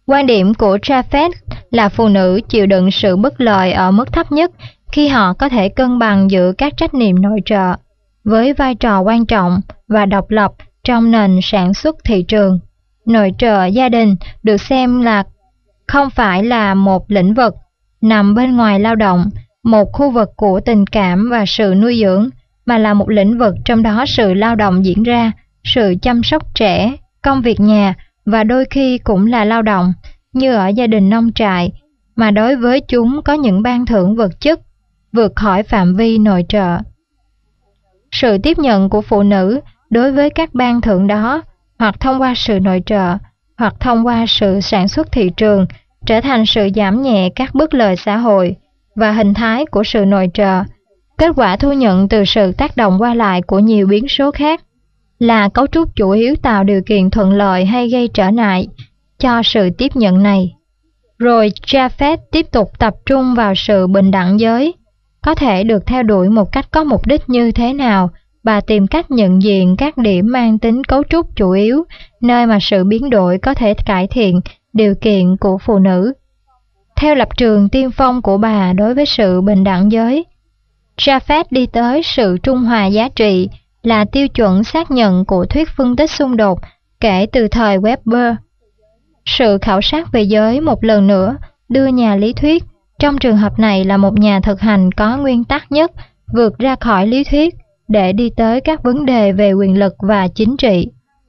Quan điểm của Japheth là phụ nữ chịu đựng sự bất lợi ở mức thấp nhất khi họ có thể cân bằng giữa các trách nhiệm nội trợ với vai trò quan trọng và độc lập trong nền sản xuất thị trường. Nội trợ gia đình được xem là không phải là một lĩnh vực nằm bên ngoài lao động, một khu vực của tình cảm và sự nuôi dưỡng, mà là một lĩnh vực trong đó sự lao động diễn ra, sự chăm sóc trẻ, công việc nhà và đôi khi cũng là lao động, như ở gia đình nông trại, mà đối với chúng có những ban thưởng vật chất vượt khỏi phạm vi nội trợ. Sự tiếp nhận của phụ nữ đối với các ban thưởng đó, hoặc thông qua sự nội trợ, hoặc thông qua sự sản xuất thị trường, trở thành sự giảm nhẹ các bất lợi xã hội và hình thái của sự nội trợ. Kết quả thu nhận từ sự tác động qua lại của nhiều biến số khác là cấu trúc chủ yếu tạo điều kiện thuận lợi hay gây trở ngại cho sự tiếp nhận này. Rồi Japheth tiếp tục tập trung vào sự bình đẳng giới, có thể được theo đuổi một cách có mục đích như thế nào, và tìm cách nhận diện các điểm mang tính cấu trúc chủ yếu, nơi mà sự biến đổi có thể cải thiện điều kiện của phụ nữ. Theo lập trường tiên phong của bà đối với sự bình đẳng giới, Japheth đi tới sự trung hòa giá trị là tiêu chuẩn xác nhận của thuyết phân tích xung đột kể từ thời Weber. Sự khảo sát về giới một lần nữa đưa nhà lý thuyết, trong trường hợp này là một nhà thực hành có nguyên tắc nhất, vượt ra khỏi lý thuyết để đi tới các vấn đề về quyền lực và chính trị.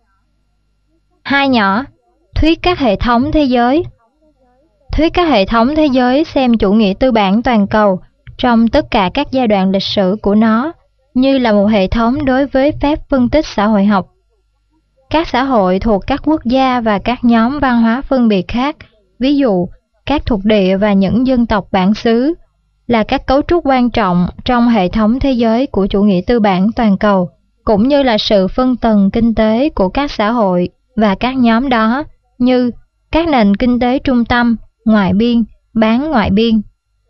2 nhỏ, thuyết các hệ thống thế giới. Thuyết các hệ thống thế giới xem chủ nghĩa tư bản toàn cầu trong tất cả các giai đoạn lịch sử của nó như là một hệ thống đối với phép phân tích xã hội học. Các xã hội thuộc các quốc gia và các nhóm văn hóa phân biệt khác, ví dụ các thuộc địa và những dân tộc bản xứ, là các cấu trúc quan trọng trong hệ thống thế giới của chủ nghĩa tư bản toàn cầu, cũng như là sự phân tầng kinh tế của các xã hội và các nhóm đó, như các nền kinh tế trung tâm, ngoại biên, bán ngoại biên,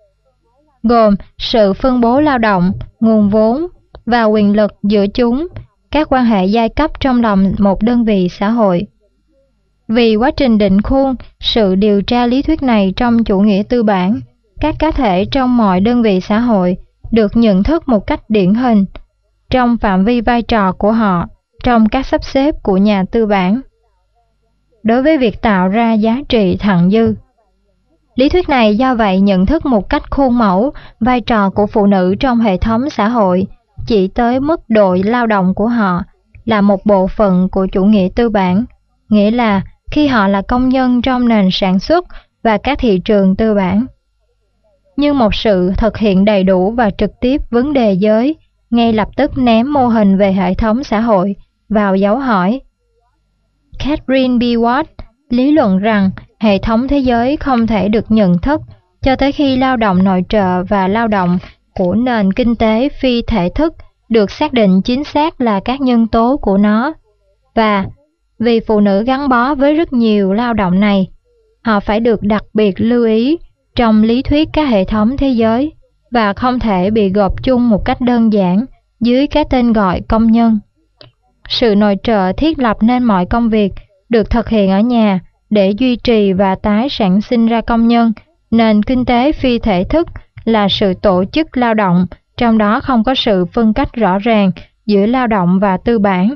gồm sự phân bố lao động, nguồn vốn và quyền lực giữa chúng, các quan hệ giai cấp trong lòng một đơn vị xã hội. Vì quá trình định khuôn sự điều tra lý thuyết này trong chủ nghĩa tư bản, các cá thể trong mọi đơn vị xã hội được nhận thức một cách điển hình trong phạm vi vai trò của họ trong các sắp xếp của nhà tư bản đối với việc tạo ra giá trị thặng dư. Lý thuyết này do vậy nhận thức một cách khuôn mẫu vai trò của phụ nữ trong hệ thống xã hội chỉ tới mức độ lao động của họ là một bộ phận của chủ nghĩa tư bản, nghĩa là khi họ là công nhân trong nền sản xuất và các thị trường tư bản. Nhưng một sự thực hiện đầy đủ và trực tiếp vấn đề giới ngay lập tức ném mô hình về hệ thống xã hội vào dấu hỏi. Catherine B. Watt lý luận rằng hệ thống thế giới không thể được nhận thức cho tới khi lao động nội trợ và lao động của nền kinh tế phi thể thức được xác định chính xác là các nhân tố của nó. Và vì phụ nữ gắn bó với rất nhiều lao động này, họ phải được đặc biệt lưu ý trong lý thuyết các hệ thống thế giới và không thể bị gộp chung một cách đơn giản dưới cái tên gọi công nhân. Sự nội trợ thiết lập nên mọi công việc được thực hiện ở nhà để duy trì và tái sản sinh ra công nhân. Nền kinh tế phi thể thức là sự tổ chức lao động, trong đó không có sự phân cách rõ ràng giữa lao động và tư bản,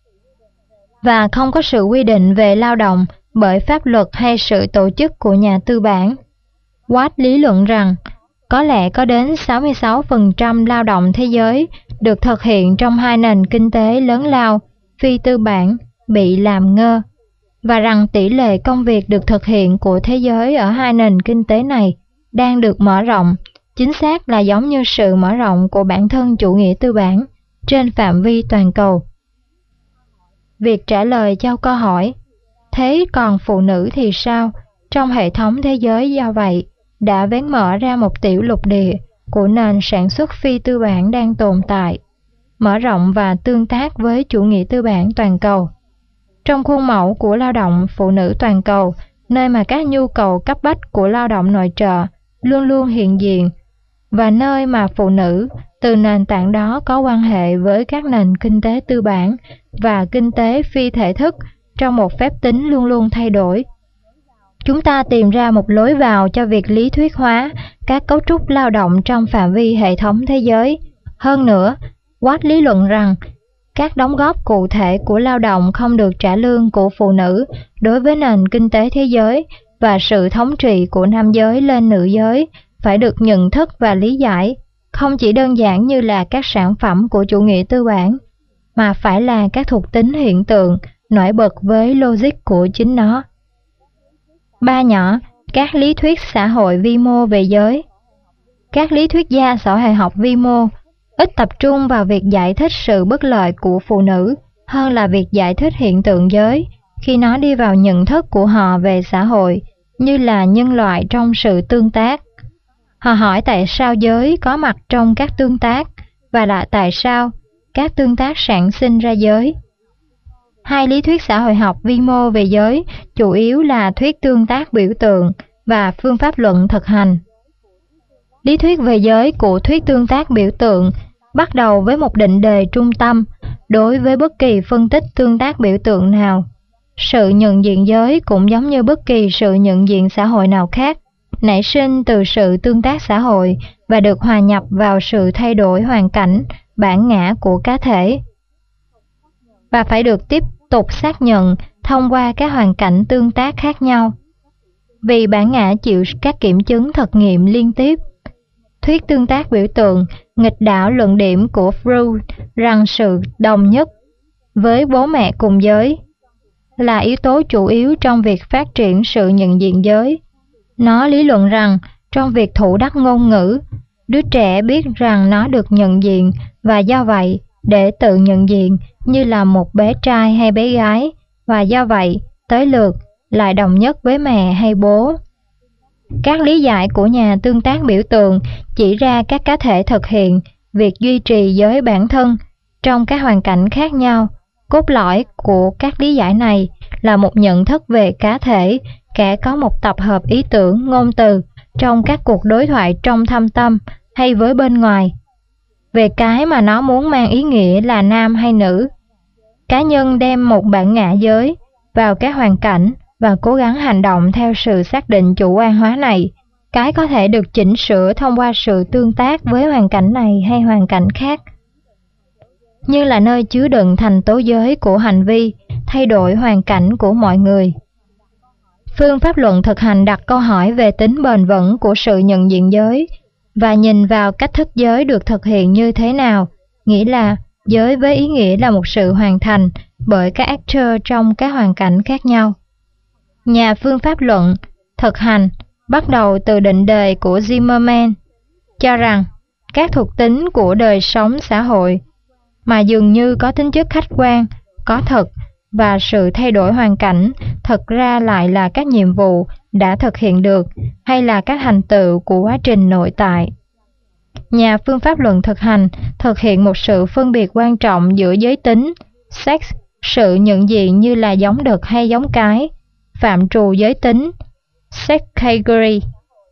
và không có sự quy định về lao động bởi pháp luật hay sự tổ chức của nhà tư bản. Watt lý luận rằng có lẽ có đến 66% lao động thế giới được thực hiện trong hai nền kinh tế lớn lao phi tư bản bị làm ngơ, và rằng tỷ lệ công việc được thực hiện của thế giới ở hai nền kinh tế này đang được mở rộng, chính xác là giống như sự mở rộng của bản thân chủ nghĩa tư bản trên phạm vi toàn cầu. Việc trả lời cho câu hỏi thế còn phụ nữ thì sao trong hệ thống thế giới do vậy đã vén mở ra một tiểu lục địa của nền sản xuất phi tư bản đang tồn tại, mở rộng và tương tác với chủ nghĩa tư bản toàn cầu. Trong khuôn mẫu của lao động phụ nữ toàn cầu, nơi mà các nhu cầu cấp bách của lao động nội trợ luôn luôn hiện diện, và nơi mà phụ nữ từ nền tảng đó có quan hệ với các nền kinh tế tư bản và kinh tế phi thể thức trong một phép tính luôn luôn thay đổi. chúng ta tìm ra một lối vào cho việc lý thuyết hóa các cấu trúc lao động trong phạm vi hệ thống thế giới. Hơn nữa, Watt lý luận rằng các đóng góp cụ thể của lao động không được trả lương của phụ nữ đối với nền kinh tế thế giới và sự thống trị của nam giới lên nữ giới phải được nhận thức và lý giải, không chỉ đơn giản như là các sản phẩm của chủ nghĩa tư bản, mà phải là các thuộc tính hiện tượng nổi bật với logic của chính nó. 3 nhỏ, các lý thuyết xã hội vi mô về giới. Các lý thuyết gia xã hội học vi mô ít tập trung vào việc giải thích sự bất lợi của phụ nữ hơn là việc giải thích hiện tượng giới khi nó đi vào nhận thức của họ về xã hội như là nhân loại trong sự tương tác. Họ hỏi tại sao giới có mặt trong các tương tác và là tại sao các tương tác sản sinh ra giới. Hai lý thuyết xã hội học vi mô về giới chủ yếu là thuyết tương tác biểu tượng và phương pháp luận thực hành. Lý thuyết về giới của thuyết tương tác biểu tượng bắt đầu với một định đề trung tâm đối với bất kỳ phân tích tương tác biểu tượng nào. Sự nhận diện giới cũng giống như bất kỳ sự nhận diện xã hội nào khác, nảy sinh từ sự tương tác xã hội và được hòa nhập vào sự thay đổi hoàn cảnh, bản ngã của cá thể, và phải được tiếp tục xác nhận thông qua các hoàn cảnh tương tác khác nhau. Vì bản ngã chịu các kiểm chứng thực nghiệm liên tiếp, thuyết tương tác biểu tượng nghịch đảo luận điểm của Freud rằng sự đồng nhất với bố mẹ cùng giới là yếu tố chủ yếu trong việc phát triển sự nhận diện giới. Nó lý luận rằng trong việc thủ đắc ngôn ngữ, đứa trẻ biết rằng nó được nhận diện và do vậy để tự nhận diện như là một bé trai hay bé gái, và do vậy tới lượt lại đồng nhất với mẹ hay bố. Các lý giải của nhà tương tác biểu tượng chỉ ra các cá thể thực hiện việc duy trì giới bản thân trong các hoàn cảnh khác nhau. Cốt lõi của các lý giải này là một nhận thức về cá thể, kẻ có một tập hợp ý tưởng, ngôn từ trong các cuộc đối thoại trong thâm tâm hay với bên ngoài, về cái mà nó muốn mang ý nghĩa là nam hay nữ. Cá nhân đem một bản ngã giới vào các hoàn cảnh và cố gắng hành động theo sự xác định chủ quan hóa này. Cái có thể được chỉnh sửa thông qua sự tương tác với hoàn cảnh này hay hoàn cảnh khác, nhưng là nơi chứa đựng thành tố giới của hành vi, thay đổi hoàn cảnh của mọi người. Phương pháp luận thực hành đặt câu hỏi về tính bền vững của sự nhận diện giới và nhìn vào cách thức giới được thực hiện như thế nào, nghĩa là giới với ý nghĩa là một sự hoàn thành bởi các actor trong các hoàn cảnh khác nhau. Nhà phương pháp luận thực hành bắt đầu từ định đề của Zimmerman, cho rằng các thuộc tính của đời sống xã hội mà dường như có tính chất khách quan, có thật, và sự thay đổi hoàn cảnh thực ra lại là các nhiệm vụ đã thực hiện được hay là các thành tựu của quá trình nội tại. Nhà phương pháp luận thực hành thực hiện một sự phân biệt quan trọng giữa giới tính, sex, sự nhận diện như là giống đực hay giống cái, phạm trù giới tính, sex category,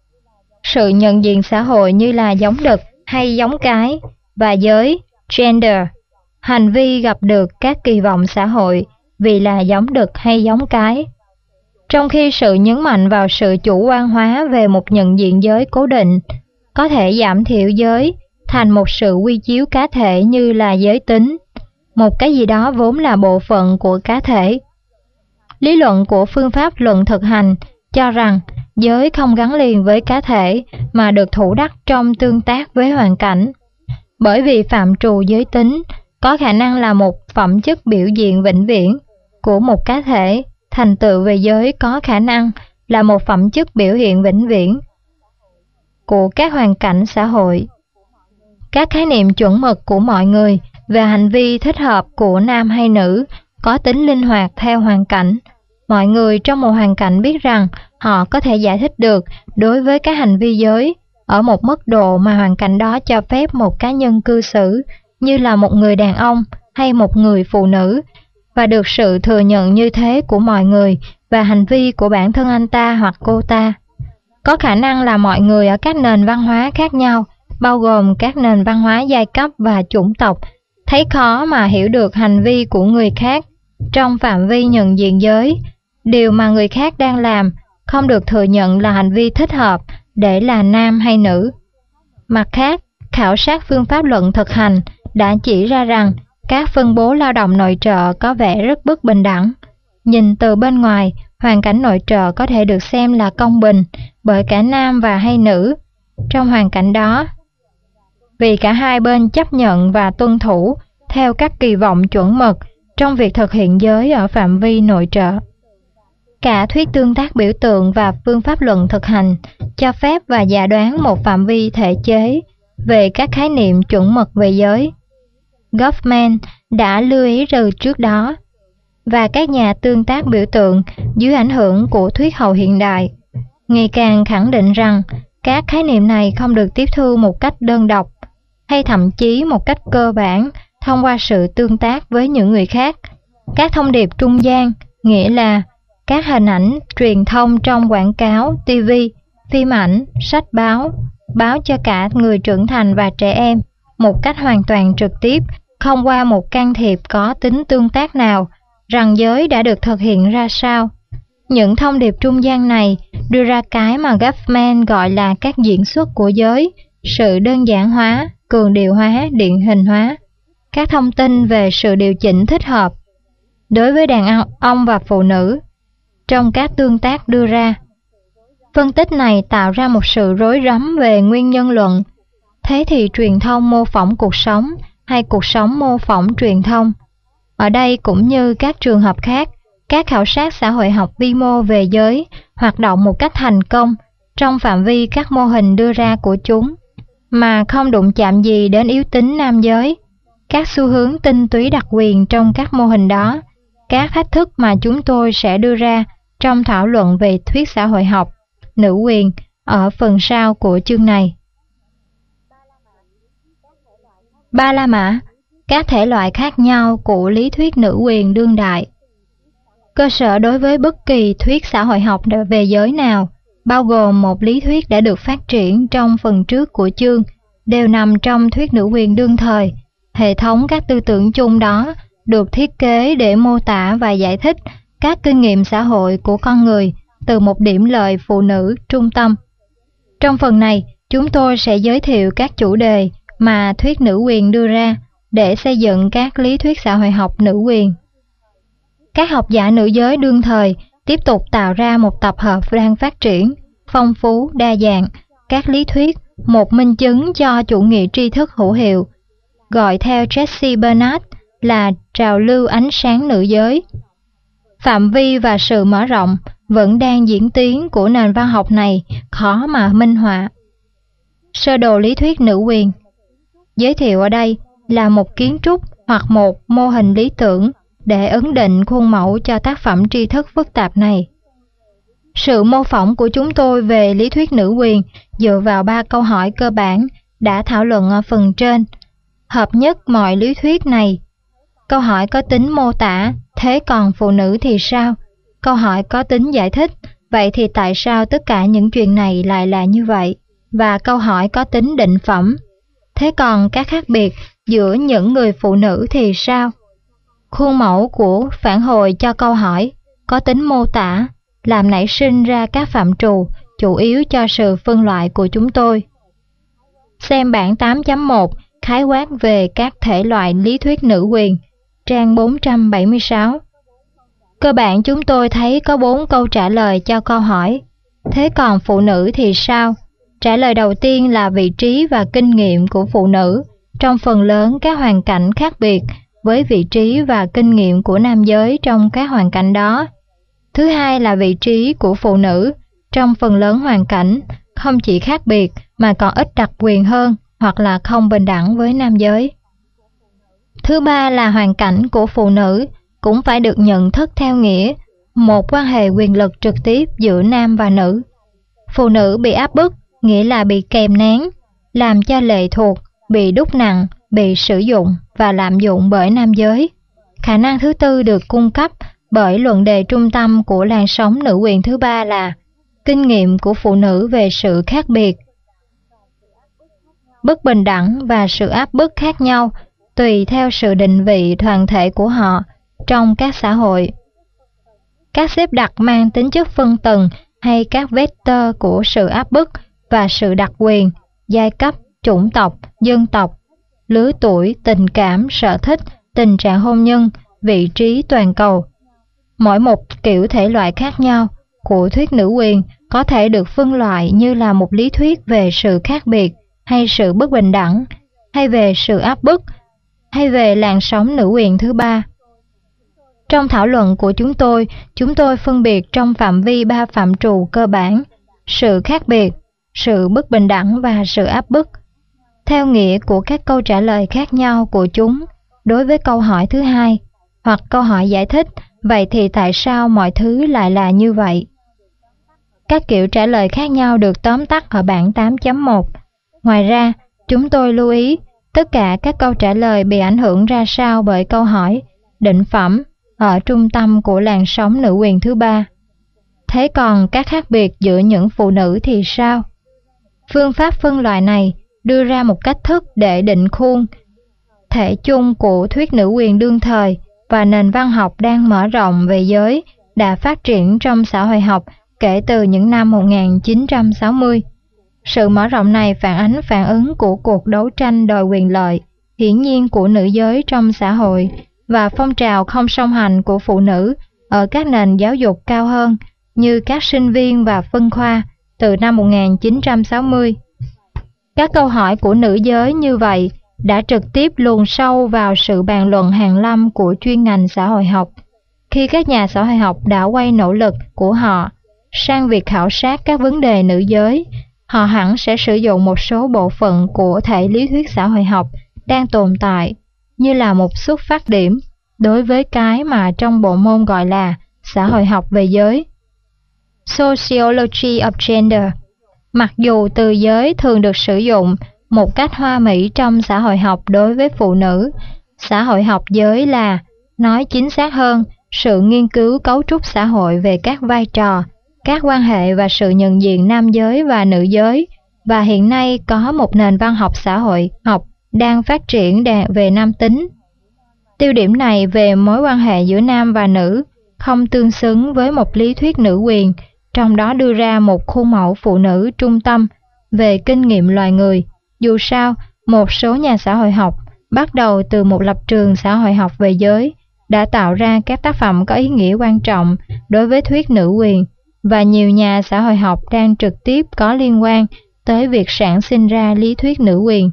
sự nhận diện xã hội như là giống đực hay giống cái, và giới, gender, hành vi gặp được các kỳ vọng xã hội vì là giống đực hay giống cái. Trong khi sự nhấn mạnh vào sự chủ quan hóa về một nhận diện giới cố định có thể giảm thiểu giới thành một sự quy chiếu cá thể như là giới tính, một cái gì đó vốn là bộ phận của cá thể. Lý luận của phương pháp luận thực hành cho rằng giới không gắn liền với cá thể mà được thủ đắc trong tương tác với hoàn cảnh. Bởi vì phạm trù giới tính có khả năng là một phẩm chất biểu diện vĩnh viễn của một cá thể, thành tựu về giới có khả năng là một phẩm chất biểu hiện vĩnh viễn của các hoàn cảnh xã hội. Các khái niệm chuẩn mực của mọi người về hành vi thích hợp của nam hay nữ có tính linh hoạt theo hoàn cảnh. Mọi người trong một hoàn cảnh biết rằng họ có thể giải thích được đối với các hành vi giới ở một mức độ mà hoàn cảnh đó cho phép một cá nhân cư xử như là một người đàn ông hay một người phụ nữ, và được sự thừa nhận như thế của mọi người và hành vi của bản thân anh ta hoặc cô ta. Có khả năng là mọi người ở các nền văn hóa khác nhau, bao gồm các nền văn hóa giai cấp và chủng tộc, thấy khó mà hiểu được hành vi của người khác trong phạm vi nhận diện giới. Điều mà người khác đang làm không được thừa nhận là hành vi thích hợp để là nam hay nữ. Mặt khác, khảo sát phương pháp luận thực hành đã chỉ ra rằng các phân bố lao động nội trợ có vẻ rất bất bình đẳng. Nhìn từ bên ngoài, hoàn cảnh nội trợ có thể được xem là công bình bởi cả nam và hay nữ. Trong hoàn cảnh đó, vì cả hai bên chấp nhận và tuân thủ theo các kỳ vọng chuẩn mực trong việc thực hiện giới ở phạm vi nội trợ. Cả thuyết tương tác biểu tượng và phương pháp luận thực hành cho phép và giả đoán một phạm vi thể chế về các khái niệm chuẩn mực về giới. Goffman đã lưu ý từ trước đó, và các nhà tương tác biểu tượng dưới ảnh hưởng của thuyết hậu hiện đại ngày càng khẳng định rằng các khái niệm này không được tiếp thu một cách đơn độc hay thậm chí một cách cơ bản thông qua sự tương tác với những người khác. Các thông điệp trung gian, nghĩa là các hình ảnh truyền thông trong quảng cáo, TV, phim ảnh, sách báo, báo cho cả người trưởng thành và trẻ em một cách hoàn toàn trực tiếp, không qua một can thiệp có tính tương tác nào, rằng giới đã được thực hiện ra sao. Những thông điệp trung gian này đưa ra cái mà Goffman gọi là các diễn xuất của giới, sự đơn giản hóa, cường điệu hóa, điển hình hóa, các thông tin về sự điều chỉnh thích hợp đối với đàn ông và phụ nữ trong các tương tác đưa ra. Phân tích này tạo ra một sự rối rắm về nguyên nhân luận. Thế thì truyền thông mô phỏng cuộc sống hay cuộc sống mô phỏng truyền thông? Ở đây cũng như các trường hợp khác, các khảo sát xã hội học vi mô về giới hoạt động một cách thành công trong phạm vi các mô hình đưa ra của chúng, mà không đụng chạm gì đến yếu tính nam giới, các xu hướng tinh túy đặc quyền trong các mô hình đó, các thách thức mà chúng tôi sẽ đưa ra trong thảo luận về thuyết xã hội học, nữ quyền ở phần sau của chương này. Ba La Mã, các thể loại khác nhau của lý thuyết nữ quyền đương đại. Cơ sở đối với bất kỳ thuyết xã hội học về giới nào, bao gồm một lý thuyết đã được phát triển trong phần trước của chương, đều nằm trong thuyết nữ quyền đương thời. Hệ thống các tư tưởng chung đó được thiết kế để mô tả và giải thích các kinh nghiệm xã hội của con người từ một điểm lợi phụ nữ trung tâm. Trong phần này, chúng tôi sẽ giới thiệu các chủ đề mà thuyết nữ quyền đưa ra để xây dựng các lý thuyết xã hội học nữ quyền. Các học giả nữ giới đương thời tiếp tục tạo ra một tập hợp đang phát triển, phong phú, đa dạng, các lý thuyết, một minh chứng cho chủ nghĩa tri thức hữu hiệu, gọi theo Jesse Bernard là trào lưu ánh sáng nữ giới. Phạm vi và sự mở rộng vẫn đang diễn tiến của nền văn học này khó mà minh họa. Sơ đồ lý thuyết nữ quyền giới thiệu ở đây là một kiến trúc hoặc một mô hình lý tưởng để ấn định khuôn mẫu cho tác phẩm tri thức phức tạp này. Sự mô phỏng của chúng tôi về lý thuyết nữ quyền dựa vào 3 câu hỏi cơ bản đã thảo luận ở phần trên. Hợp nhất mọi lý thuyết này. Câu hỏi có tính mô tả, thế còn phụ nữ thì sao? Câu hỏi có tính giải thích, vậy thì tại sao tất cả những chuyện này lại là như vậy? Và câu hỏi có tính định phẩm, thế còn các khác biệt giữa những người phụ nữ thì sao? Khuôn mẫu của phản hồi cho câu hỏi có tính mô tả, làm nảy sinh ra các phạm trù chủ yếu cho sự phân loại của chúng tôi. Xem bảng 8.1 khái quát về các thể loại lý thuyết nữ quyền, trang 476. Cơ bản chúng tôi thấy có 4 câu trả lời cho câu hỏi, thế còn phụ nữ thì sao? Trả lời đầu tiên là vị trí và kinh nghiệm của phụ nữ trong phần lớn các hoàn cảnh khác biệt với vị trí và kinh nghiệm của nam giới trong các hoàn cảnh đó. Thứ hai là vị trí của phụ nữ trong phần lớn hoàn cảnh không chỉ khác biệt mà còn ít đặc quyền hơn hoặc là không bình đẳng với nam giới. Thứ ba là hoàn cảnh của phụ nữ cũng phải được nhận thức theo nghĩa một quan hệ quyền lực trực tiếp giữa nam và nữ. Phụ nữ bị áp bức, nghĩa là bị kèm nén, làm cho lệ thuộc, bị đúc nặng, bị sử dụng và lạm dụng bởi nam giới. Khả năng thứ tư được cung cấp bởi luận đề trung tâm của làn sóng nữ quyền thứ ba là kinh nghiệm của phụ nữ về sự khác biệt, bất bình đẳng và sự áp bức khác nhau tùy theo sự định vị đoàn thể của họ trong các xã hội. Các xếp đặt mang tính chất phân tầng hay các vector của sự áp bức và sự đặc quyền, giai cấp, chủng tộc, dân tộc, lứa tuổi, tình cảm, sở thích, tình trạng hôn nhân, vị trí toàn cầu. Mỗi một kiểu thể loại khác nhau của thuyết nữ quyền có thể được phân loại như là một lý thuyết về sự khác biệt hay sự bất bình đẳng, hay về sự áp bức, hay về làn sóng nữ quyền thứ ba. Trong thảo luận của chúng tôi phân biệt trong phạm vi 3 phạm trù cơ bản: sự khác biệt, sự bất bình đẳng và sự áp bức, theo nghĩa của các câu trả lời khác nhau của chúng đối với câu hỏi thứ hai, hoặc câu hỏi giải thích vậy thì tại sao mọi thứ lại là như vậy. Các kiểu trả lời khác nhau được tóm tắt ở bảng 8.1. Ngoài ra, chúng tôi lưu ý tất cả các câu trả lời bị ảnh hưởng ra sao bởi câu hỏi định phẩm ở trung tâm của làn sóng nữ quyền thứ ba. Thế còn các khác biệt giữa những phụ nữ thì sao? Phương pháp phân loại này đưa ra một cách thức để định khuôn thể chung của thuyết nữ quyền đương thời và nền văn học đang mở rộng về giới đã phát triển trong xã hội học kể từ những năm 1960. Sự mở rộng này phản ứng của cuộc đấu tranh đòi quyền lợi hiển nhiên của nữ giới trong xã hội và phong trào không song hành của phụ nữ ở các nền giáo dục cao hơn như các sinh viên và phân khoa từ năm 1960. Các câu hỏi của nữ giới như vậy đã trực tiếp luồn sâu vào sự bàn luận hàn lâm của chuyên ngành xã hội học. Khi các nhà xã hội học đã quay nỗ lực của họ sang việc khảo sát các vấn đề nữ giới, họ hẳn sẽ sử dụng một số bộ phận của thể lý thuyết xã hội học đang tồn tại như là một xuất phát điểm đối với cái mà trong bộ môn gọi là xã hội học về giới, Sociology of Gender. Mặc dù từ giới thường được sử dụng một cách hoa mỹ trong xã hội học đối với phụ nữ, xã hội học giới là, nói chính xác hơn, sự nghiên cứu cấu trúc xã hội về các vai trò, các quan hệ và sự nhận diện nam giới và nữ giới, và hiện nay có một nền văn học xã hội học đang phát triển về nam tính. Tiêu điểm này về mối quan hệ giữa nam và nữ không tương xứng với một lý thuyết nữ quyền, trong đó đưa ra một khuôn mẫu phụ nữ trung tâm về kinh nghiệm loài người. Dù sao, một số nhà xã hội học bắt đầu từ một lập trường xã hội học về giới đã tạo ra các tác phẩm có ý nghĩa quan trọng đối với thuyết nữ quyền, và nhiều nhà xã hội học đang trực tiếp có liên quan tới việc sản sinh ra lý thuyết nữ quyền.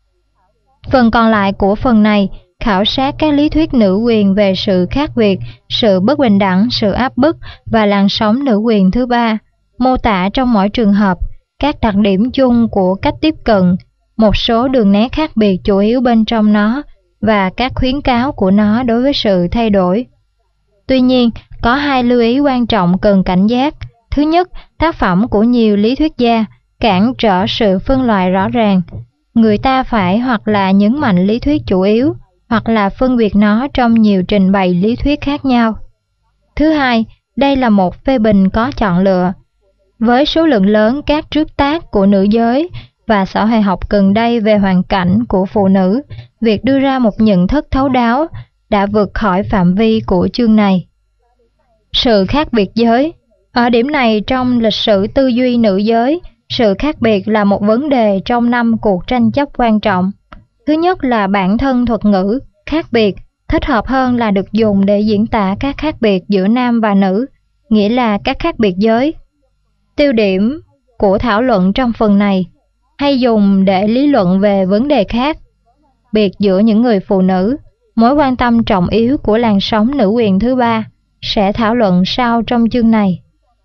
Phần còn lại của phần này khảo sát các lý thuyết nữ quyền về sự khác biệt, sự bất bình đẳng, sự áp bức và làn sóng nữ quyền thứ ba, mô tả trong mỗi trường hợp các đặc điểm chung của cách tiếp cận, một số đường nét khác biệt chủ yếu bên trong nó và các khuyến cáo của nó đối với sự thay đổi. Tuy nhiên, có hai lưu ý quan trọng cần cảnh giác. Thứ nhất, tác phẩm của nhiều lý thuyết gia cản trở sự phân loại rõ ràng. Người ta phải hoặc là nhấn mạnh lý thuyết chủ yếu, hoặc là phân biệt nó trong nhiều trình bày lý thuyết khác nhau. Thứ hai, đây là một phê bình có chọn lựa. Với số lượng lớn các trước tác của nữ giới và xã hội học gần đây về hoàn cảnh của phụ nữ, việc đưa ra một nhận thức thấu đáo đã vượt khỏi phạm vi của chương này. Sự khác biệt giới. Ở điểm này trong lịch sử tư duy nữ giới, sự khác biệt là một vấn đề trong 5 cuộc tranh chấp quan trọng. Thứ nhất là bản thân thuật ngữ khác biệt, thích hợp hơn là được dùng để diễn tả các khác biệt giữa nam và nữ, nghĩa là các khác biệt giới. Tiêu điểm của thảo luận trong phần này hay dùng để lý luận về vấn đề khác biệt giữa những người phụ nữ, mối quan tâm trọng yếu của làn sóng nữ quyền thứ ba sẽ thảo luận sau trong chương này.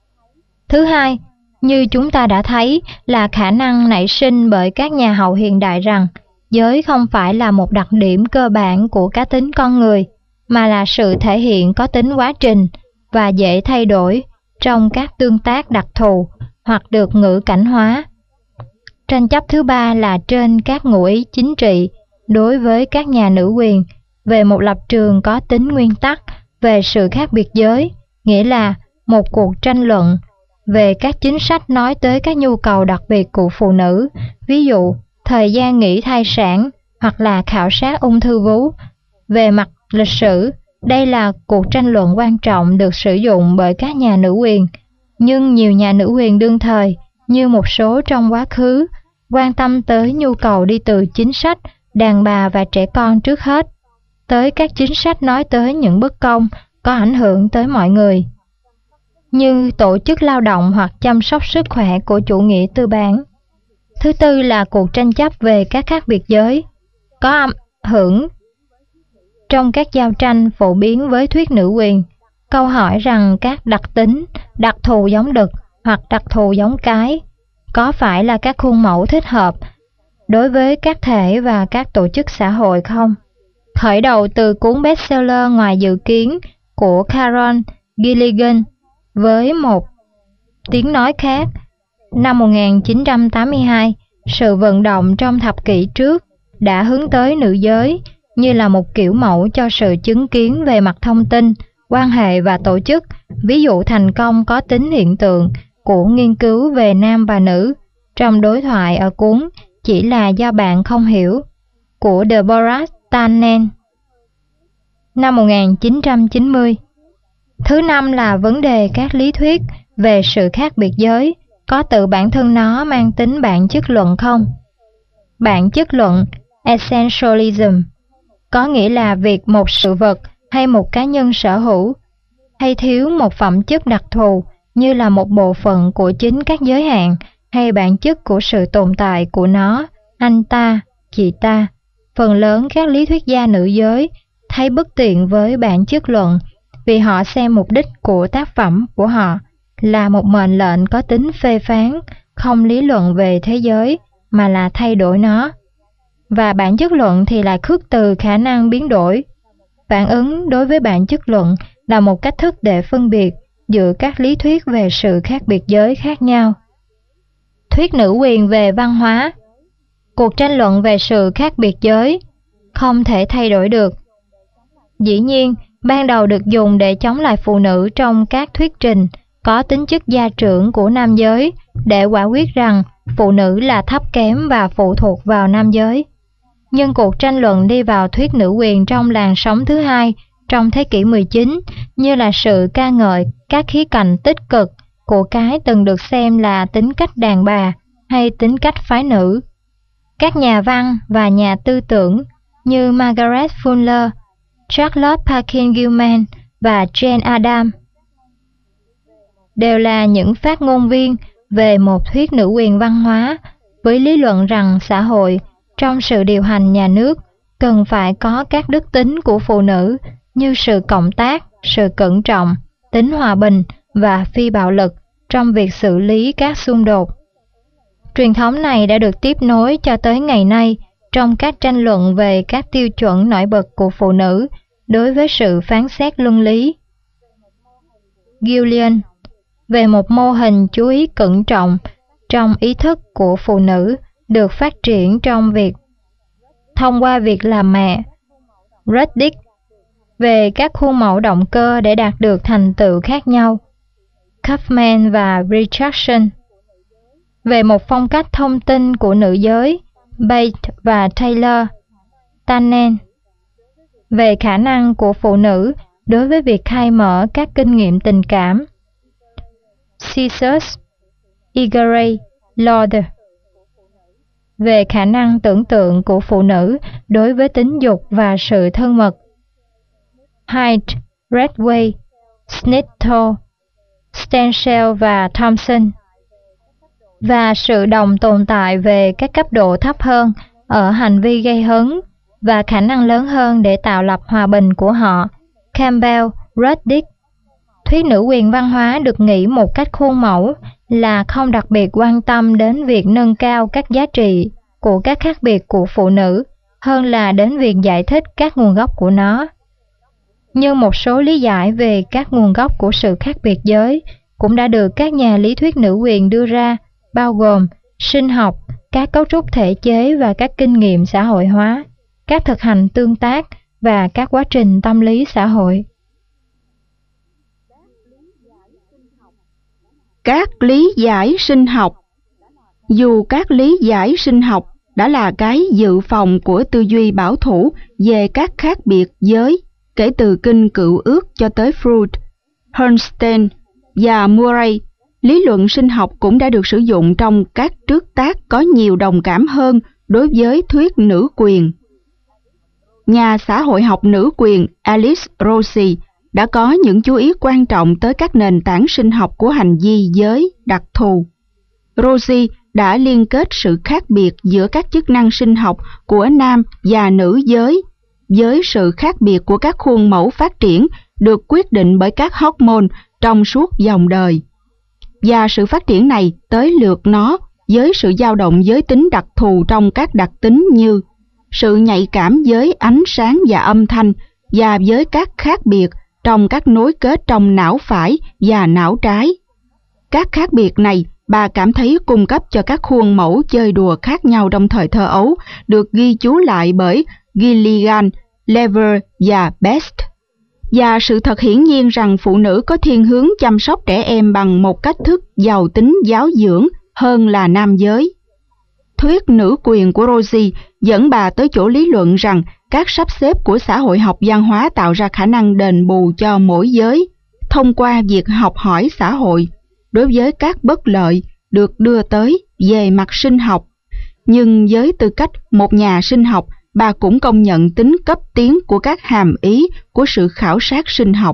Thứ hai, như chúng ta đã thấy, là khả năng nảy sinh bởi các nhà hậu hiện đại rằng giới không phải là một đặc điểm cơ bản của cá tính con người, mà là sự thể hiện có tính quá trình và dễ thay đổi trong các tương tác đặc thù hoặc được ngữ cảnh hóa. Tranh chấp thứ ba là trên các ngụ ý chính trị đối với các nhà nữ quyền về một lập trường có tính nguyên tắc về sự khác biệt giới, nghĩa là một cuộc tranh luận về các chính sách nói tới các nhu cầu đặc biệt của phụ nữ, ví dụ thời gian nghỉ thai sản hoặc là khảo sát ung thư vú. Về mặt lịch sử, đây là cuộc tranh luận quan trọng được sử dụng bởi các nhà nữ quyền, Nhưng nhiều nhà nữ quyền đương thời, như một số trong quá khứ, quan tâm tới nhu cầu đi từ chính sách đàn bà và trẻ con trước hết, tới các chính sách nói tới những bất công có ảnh hưởng tới mọi người, như tổ chức lao động hoặc chăm sóc sức khỏe của chủ nghĩa tư bản. Thứ tư là cuộc tranh chấp về các khác biệt giới, có ảnh hưởng trong các giao tranh phổ biến với thuyết nữ quyền. Câu hỏi rằng các đặc tính, đặc thù giống đực hoặc đặc thù giống cái có phải là các khuôn mẫu thích hợp đối với các thể và các tổ chức xã hội không? Khởi đầu từ cuốn bestseller Ngoài dự kiến của Carol Gilligan với một tiếng nói khác, năm 1982, sự vận động trong thập kỷ trước đã hướng tới nữ giới như là một kiểu mẫu cho sự chứng kiến về mặt thông tin, quan hệ và tổ chức. Ví dụ thành công có tính hiện tượng của nghiên cứu về nam và nữ trong đối thoại ở cuốn Chỉ là do bạn không hiểu của Deborah Tannen, năm 1990. Thứ năm là vấn đề các lý thuyết về sự khác biệt giới có tự bản thân nó mang tính bản chất luận không? Bản chất luận, essentialism, có nghĩa là việc một sự vật hay một cá nhân sở hữu hay thiếu một phẩm chất đặc thù như là một bộ phận của chính các giới hạn hay bản chất của sự tồn tại của nó, anh ta, chị ta. Phần lớn các lý thuyết gia nữ giới thấy bất tiện với bản chất luận vì họ xem mục đích của tác phẩm của họ là một mệnh lệnh có tính phê phán, không lý luận về thế giới mà là thay đổi nó. Và bản chất luận thì lại khước từ khả năng biến đổi. Phản ứng đối với bản chất luận là một cách thức để phân biệt giữa các lý thuyết về sự khác biệt giới khác nhau. Thuyết nữ quyền về văn hóa. Cuộc tranh luận về sự khác biệt giới không thể thay đổi được. Dĩ nhiên, ban đầu được dùng để chống lại phụ nữ trong các thuyết trình có tính chất gia trưởng của nam giới để quả quyết rằng phụ nữ là thấp kém và phụ thuộc vào nam giới. Nhưng cuộc tranh luận đi vào thuyết nữ quyền trong làn sóng thứ hai trong thế kỷ 19 như là sự ca ngợi các khía cạnh tích cực của cái từng được xem là tính cách đàn bà hay tính cách phái nữ. Các nhà văn và nhà tư tưởng như Margaret Fuller, Charlotte Perkins Gilman và Jane Addams đều là những phát ngôn viên về một thuyết nữ quyền văn hóa với lý luận rằng xã hội trong sự điều hành nhà nước cần phải có các đức tính của phụ nữ như sự cộng tác, sự cẩn trọng, tính hòa bình và phi bạo lực trong việc xử lý các xung đột. Truyền thống này đã được tiếp nối cho tới ngày nay trong các tranh luận về các tiêu chuẩn nổi bật của phụ nữ đối với sự phán xét luân lý. Gillian về một mô hình chú ý cẩn trọng trong ý thức của phụ nữ được phát triển trong việc thông qua việc làm mẹ. Ruddick về các khuôn mẫu động cơ để đạt được thành tựu khác nhau. Kaufman và Richardson về một phong cách thông tin của nữ giới. Bates và Taylor. Tannen về khả năng của phụ nữ đối với việc khai mở các kinh nghiệm tình cảm. Caesars, Eageray, Lord về khả năng tưởng tượng của phụ nữ đối với tính dục và sự thân mật. Hyde, Redway, Snittle, Stenshell và Thompson và sự đồng tồn tại về các cấp độ thấp hơn ở hành vi gây hấn và khả năng lớn hơn để tạo lập hòa bình của họ. Campbell, Ruddick. Thuyết nữ quyền văn hóa được nghĩ một cách khuôn mẫu là không đặc biệt quan tâm đến việc nâng cao các giá trị của các khác biệt của phụ nữ hơn là đến việc giải thích các nguồn gốc của nó. Nhưng một số lý giải về các nguồn gốc của sự khác biệt giới cũng đã được các nhà lý thuyết nữ quyền đưa ra, bao gồm sinh học, các cấu trúc thể chế và các kinh nghiệm xã hội hóa, các thực hành tương tác và các quá trình tâm lý xã hội. Các lý giải sinh học. Dù các lý giải sinh học đã là cái dự phòng của tư duy bảo thủ về các khác biệt giới kể từ Kinh Cựu Ước cho tới Freud, Bernstein và Murray, Lý luận sinh học cũng đã được sử dụng trong các trước tác có nhiều đồng cảm hơn đối với thuyết nữ quyền. Nhà xã hội học nữ quyền Alice Rossi đã có những chú ý quan trọng tới các nền tảng sinh học của hành vi giới đặc thù. Rossi đã liên kết sự khác biệt giữa các chức năng sinh học của nam và nữ giới với sự khác biệt của các khuôn mẫu phát triển được quyết định bởi các hormone trong suốt dòng đời. Và sự phát triển này tới lượt nó với sự dao động giới tính đặc thù trong các đặc tính như sự nhạy cảm với ánh sáng và âm thanh, và với các khác biệt trong các nối kết trong não phải và não trái. Các khác biệt này bà cảm thấy cung cấp cho các khuôn mẫu chơi đùa khác nhau trong thời thơ ấu được ghi chú lại bởi Gilligan, Lever và Best. Và sự thật hiển nhiên rằng phụ nữ có thiên hướng chăm sóc trẻ em bằng một cách thức giàu tính giáo dưỡng hơn là nam giới. Thuyết nữ quyền của Rossi dẫn bà tới chỗ lý luận rằng các sắp xếp của xã hội học văn hóa tạo ra khả năng đền bù cho mỗi giới thông qua việc học hỏi xã hội đối với các bất lợi được đưa tới về mặt sinh học. Nhưng với tư cách một nhà sinh học, bà cũng công nhận tính cấp tiến của các hàm ý của sự khảo sát sinh học.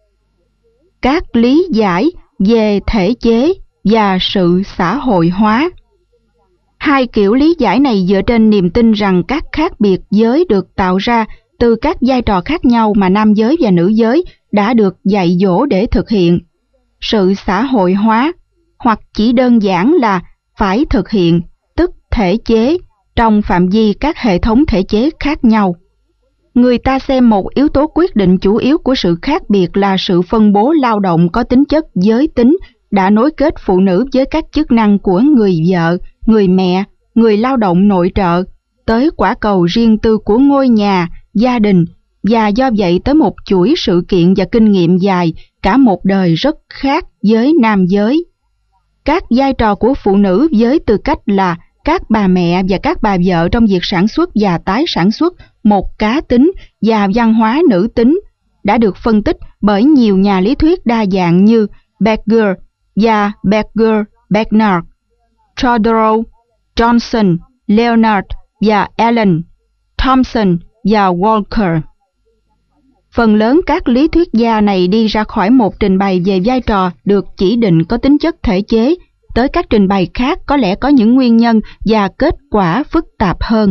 Các lý giải về thể chế và sự xã hội hóa. Hai kiểu lý giải này dựa trên niềm tin rằng các khác biệt giới được tạo ra từ các vai trò khác nhau mà nam giới và nữ giới đã được dạy dỗ để thực hiện. Sự xã hội hóa, hoặc chỉ đơn giản là phải thực hiện, tức thể chế, trong phạm vi các hệ thống thể chế khác nhau. Người ta xem một yếu tố quyết định chủ yếu của sự khác biệt là sự phân bố lao động có tính chất giới tính đã nối kết phụ nữ với các chức năng của người vợ, người mẹ, người lao động nội trợ, tới quả cầu riêng tư của ngôi nhà, gia đình, và do vậy tới một chuỗi sự kiện và kinh nghiệm dài cả một đời rất khác với nam giới. Các vai trò của phụ nữ với tư cách là các bà mẹ và các bà vợ trong việc sản xuất và tái sản xuất một cá tính và văn hóa nữ tính đã được phân tích bởi nhiều nhà lý thuyết đa dạng như Berger và Berger-Bernard, Chodorow, Johnson, Leonard và Allen, Thompson và Walker. Phần lớn các lý thuyết gia này đi ra khỏi một trình bày về vai trò được chỉ định có tính chất thể chế tới các trình bày khác có lẽ có những nguyên nhân và kết quả phức tạp hơn.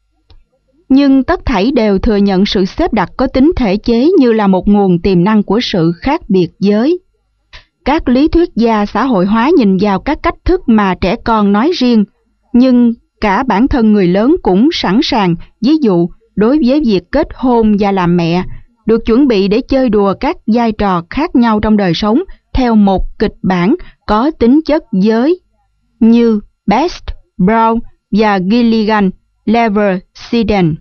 Nhưng tất thảy đều thừa nhận sự xếp đặt có tính thể chế như là một nguồn tiềm năng của sự khác biệt giới. Các lý thuyết gia xã hội hóa nhìn vào các cách thức mà trẻ con nói riêng, nhưng cả bản thân người lớn cũng sẵn sàng, ví dụ đối với việc kết hôn và làm mẹ, được chuẩn bị để chơi đùa các vai trò khác nhau trong đời sống theo một kịch bản có tính chất giới, như Best, Brown và Gilligan, Lever, Sedan.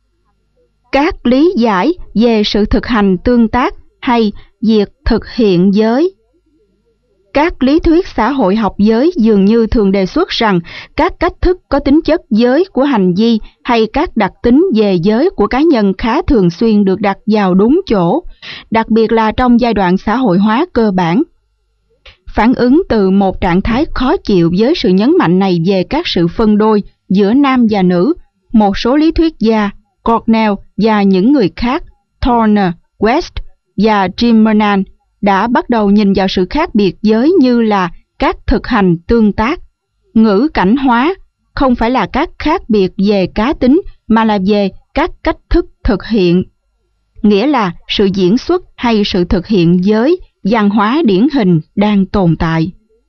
Các lý giải về sự thực hành tương tác hay việc thực hiện giới. Các lý thuyết xã hội học giới dường như thường đề xuất rằng các cách thức có tính chất giới của hành vi hay các đặc tính về giới của cá nhân khá thường xuyên được đặt vào đúng chỗ, đặc biệt là trong giai đoạn xã hội hóa cơ bản. Phản ứng từ một trạng thái khó chịu với sự nhấn mạnh này về các sự phân đôi giữa nam và nữ, một số lý thuyết gia, Cornell và những người khác, Turner, West và Zimmerman, đã bắt đầu nhìn vào sự khác biệt giới như là các thực hành tương tác. Ngữ cảnh hóa không phải là các khác biệt về cá tính mà là về các cách thức thực hiện, nghĩa là sự diễn xuất hay sự thực hiện giới, văn hóa điển hình đang tồn tại.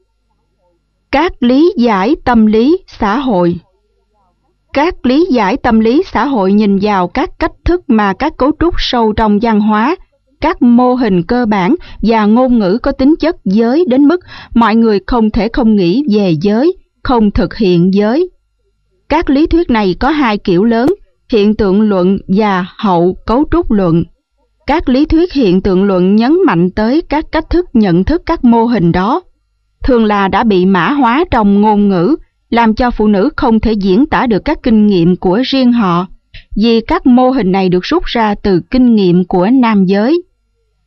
Các lý giải tâm lý xã hội. Các lý giải tâm lý xã hội nhìn vào các cách thức mà các cấu trúc sâu trong văn hóa, các mô hình cơ bản và ngôn ngữ có tính chất giới đến mức mọi người không thể không nghĩ về giới, không thực hiện giới. Các lý thuyết này có hai kiểu lớn, hiện tượng luận và hậu cấu trúc luận. Các lý thuyết hiện tượng luận nhấn mạnh tới các cách thức nhận thức các mô hình đó, thường là đã bị mã hóa trong ngôn ngữ, làm cho phụ nữ không thể diễn tả được các kinh nghiệm của riêng họ, vì các mô hình này được rút ra từ kinh nghiệm của nam giới.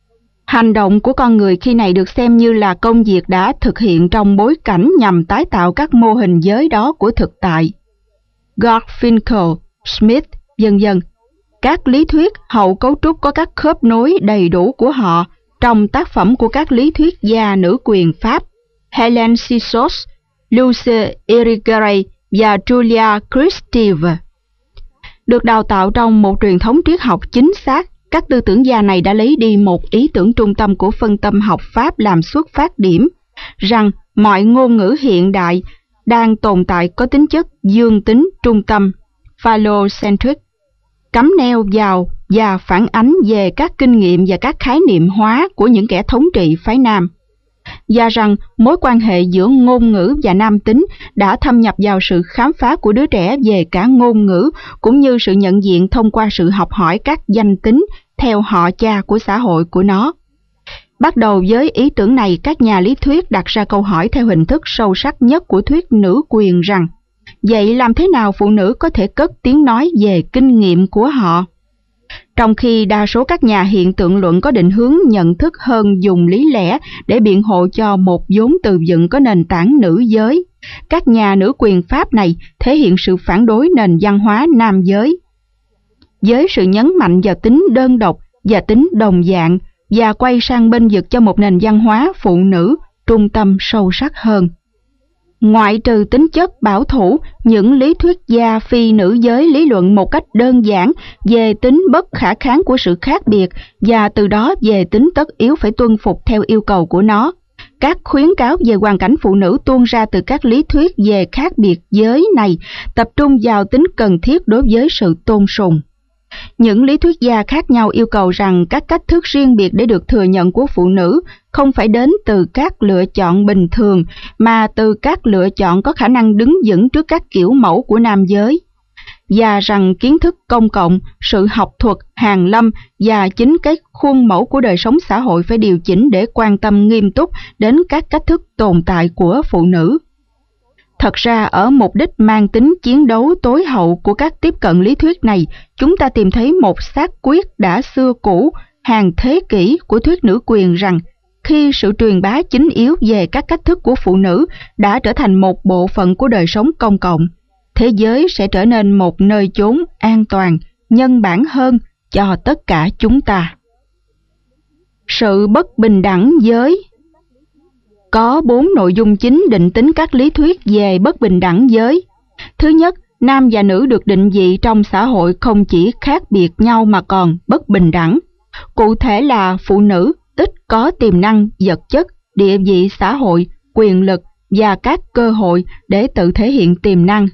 Hành động của con người khi này được xem như là công việc đã thực hiện trong bối cảnh nhằm tái tạo các mô hình giới đó của thực tại. Garfinkel, Smith, vân vân. Các lý thuyết hậu cấu trúc có các khớp nối đầy đủ của họ trong tác phẩm của các lý thuyết gia nữ quyền Pháp Hélène Cixous, Luce Irigaray và Julia Kristeva. Được đào tạo trong một truyền thống triết học chính xác, các tư tưởng gia này đã lấy đi một ý tưởng trung tâm của phân tâm học Pháp làm xuất phát điểm, rằng mọi ngôn ngữ hiện đại đang tồn tại có tính chất dương tính trung tâm, phallocentric, cắm neo vào và phản ánh về các kinh nghiệm và các khái niệm hóa của những kẻ thống trị phái Nam, và rằng mối quan hệ giữa ngôn ngữ và nam tính đã thâm nhập vào sự khám phá của đứa trẻ về cả ngôn ngữ cũng như sự nhận diện thông qua sự học hỏi các danh tính theo họ cha của xã hội của nó. Bắt đầu với ý tưởng này, các nhà lý thuyết đặt ra câu hỏi theo hình thức sâu sắc nhất của thuyết nữ quyền rằng vậy làm thế nào phụ nữ có thể cất tiếng nói về kinh nghiệm của họ? Trong khi đa số các nhà hiện tượng luận có định hướng nhận thức hơn dùng lý lẽ để biện hộ cho một vốn từ vựng có nền tảng nữ giới, các nhà nữ quyền Pháp này thể hiện sự phản đối nền văn hóa nam giới, với sự nhấn mạnh vào tính đơn độc và tính đồng dạng, và quay sang bên vực cho một nền văn hóa phụ nữ trung tâm sâu sắc hơn. Ngoại trừ tính chất bảo thủ, những lý thuyết gia phi nữ giới lý luận một cách đơn giản về tính bất khả kháng của sự khác biệt và từ đó về tính tất yếu phải tuân phục theo yêu cầu của nó. Các khuyến cáo về hoàn cảnh phụ nữ tuôn ra từ các lý thuyết về khác biệt giới này tập trung vào tính cần thiết đối với sự tôn sùng. Những lý thuyết gia khác nhau yêu cầu rằng các cách thức riêng biệt để được thừa nhận của phụ nữ không phải đến từ các lựa chọn bình thường, mà từ các lựa chọn có khả năng đứng vững trước các kiểu mẫu của nam giới, và rằng kiến thức công cộng, sự học thuật, hàn lâm và chính cái khuôn mẫu của đời sống xã hội phải điều chỉnh để quan tâm nghiêm túc đến các cách thức tồn tại của phụ nữ. Thật ra, ở mục đích mang tính chiến đấu tối hậu của các tiếp cận lý thuyết này, chúng ta tìm thấy một xác quyết đã xưa cũ, hàng thế kỷ của thuyết nữ quyền rằng khi sự truyền bá chính yếu về các cách thức của phụ nữ đã trở thành một bộ phận của đời sống công cộng, thế giới sẽ trở nên một nơi chốn an toàn, nhân bản hơn cho tất cả chúng ta. Sự bất bình đẳng giới. Có 4 nội dung chính định tính các lý thuyết về bất bình đẳng giới. Thứ nhất, nam và nữ được định vị trong xã hội không chỉ khác biệt nhau mà còn bất bình đẳng. Cụ thể là phụ nữ ít có tiềm năng vật chất, địa vị xã hội, quyền lực và các cơ hội để tự thể hiện tiềm năng,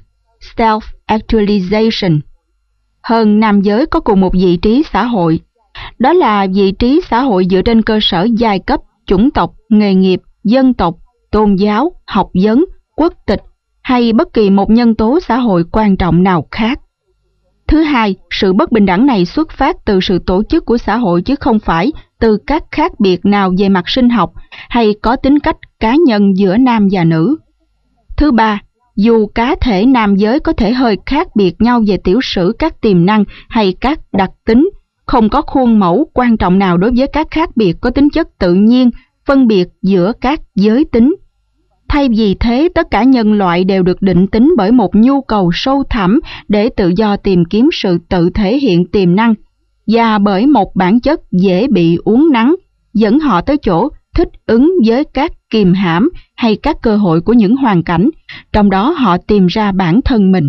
self-actualization, hơn nam giới có cùng một vị trí xã hội. Đó là vị trí xã hội dựa trên cơ sở giai cấp, chủng tộc, nghề nghiệp, dân tộc, tôn giáo, học vấn, quốc tịch hay bất kỳ một nhân tố xã hội quan trọng nào khác. Thứ hai, sự bất bình đẳng này xuất phát từ sự tổ chức của xã hội chứ không phải từ các khác biệt nào về mặt sinh học hay có tính cách cá nhân giữa nam và nữ. Thứ ba, dù cá thể nam giới có thể hơi khác biệt nhau về tiểu sử các tiềm năng hay các đặc tính, không có khuôn mẫu quan trọng nào đối với các khác biệt có tính chất tự nhiên, phân biệt giữa các giới tính. Thay vì thế, tất cả nhân loại đều được định tính bởi một nhu cầu sâu thẳm để tự do tìm kiếm sự tự thể hiện tiềm năng, và bởi một bản chất dễ bị uốn nắn, dẫn họ tới chỗ thích ứng với các kìm hãm hay các cơ hội của những hoàn cảnh, trong đó họ tìm ra bản thân mình.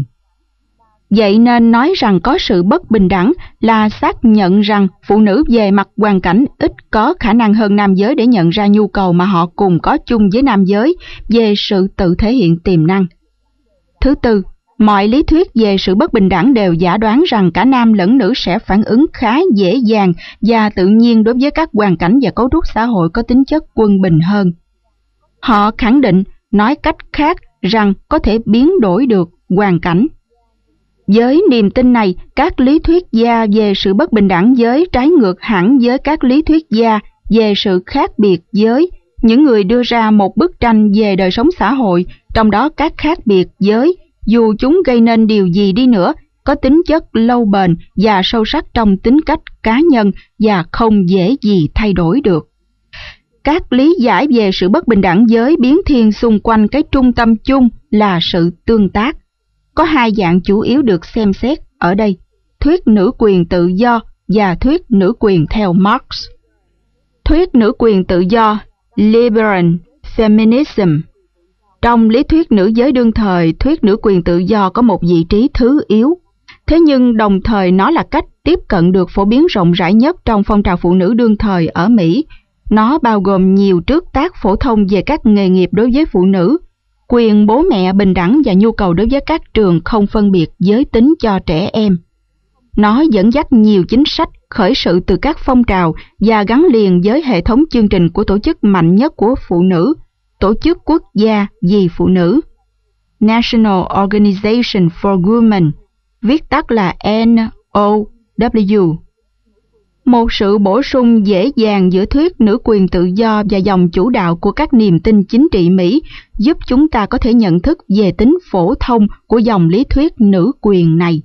Vậy nên nói rằng có sự bất bình đẳng là xác nhận rằng phụ nữ về mặt hoàn cảnh ít có khả năng hơn nam giới để nhận ra nhu cầu mà họ cùng có chung với nam giới về sự tự thể hiện tiềm năng. Thứ tư, mọi lý thuyết về sự bất bình đẳng đều giả đoán rằng cả nam lẫn nữ sẽ phản ứng khá dễ dàng và tự nhiên đối với các hoàn cảnh và cấu trúc xã hội có tính chất quân bình hơn. Họ khẳng định, nói cách khác, rằng có thể biến đổi được hoàn cảnh. Với niềm tin này, các lý thuyết gia về sự bất bình đẳng giới trái ngược hẳn với các lý thuyết gia về sự khác biệt giới, những người đưa ra một bức tranh về đời sống xã hội, trong đó các khác biệt giới, dù chúng gây nên điều gì đi nữa, có tính chất lâu bền và sâu sắc trong tính cách cá nhân và không dễ gì thay đổi được. Các lý giải về sự bất bình đẳng giới biến thiên xung quanh cái trung tâm chung là sự tương tác. Có hai dạng chủ yếu được xem xét ở đây: thuyết nữ quyền tự do và thuyết nữ quyền theo Marx. Thuyết nữ quyền tự do, liberal feminism. Trong lý thuyết nữ giới đương thời, thuyết nữ quyền tự do có một vị trí thứ yếu. Thế nhưng đồng thời nó là cách tiếp cận được phổ biến rộng rãi nhất trong phong trào phụ nữ đương thời ở Mỹ. Nó bao gồm nhiều trước tác phổ thông về các nghề nghiệp đối với phụ nữ, quyền bố mẹ bình đẳng và nhu cầu đối với các trường không phân biệt giới tính cho trẻ em. Nó dẫn dắt nhiều chính sách khởi sự từ các phong trào và gắn liền với hệ thống chương trình của tổ chức mạnh nhất của phụ nữ, Tổ chức Quốc gia vì Phụ nữ, National Organization for Women, viết tắt là NOW. Một sự bổ sung dễ dàng giữa thuyết nữ quyền tự do và dòng chủ đạo của các niềm tin chính trị Mỹ giúp chúng ta có thể nhận thức về tính phổ thông của dòng lý thuyết nữ quyền này.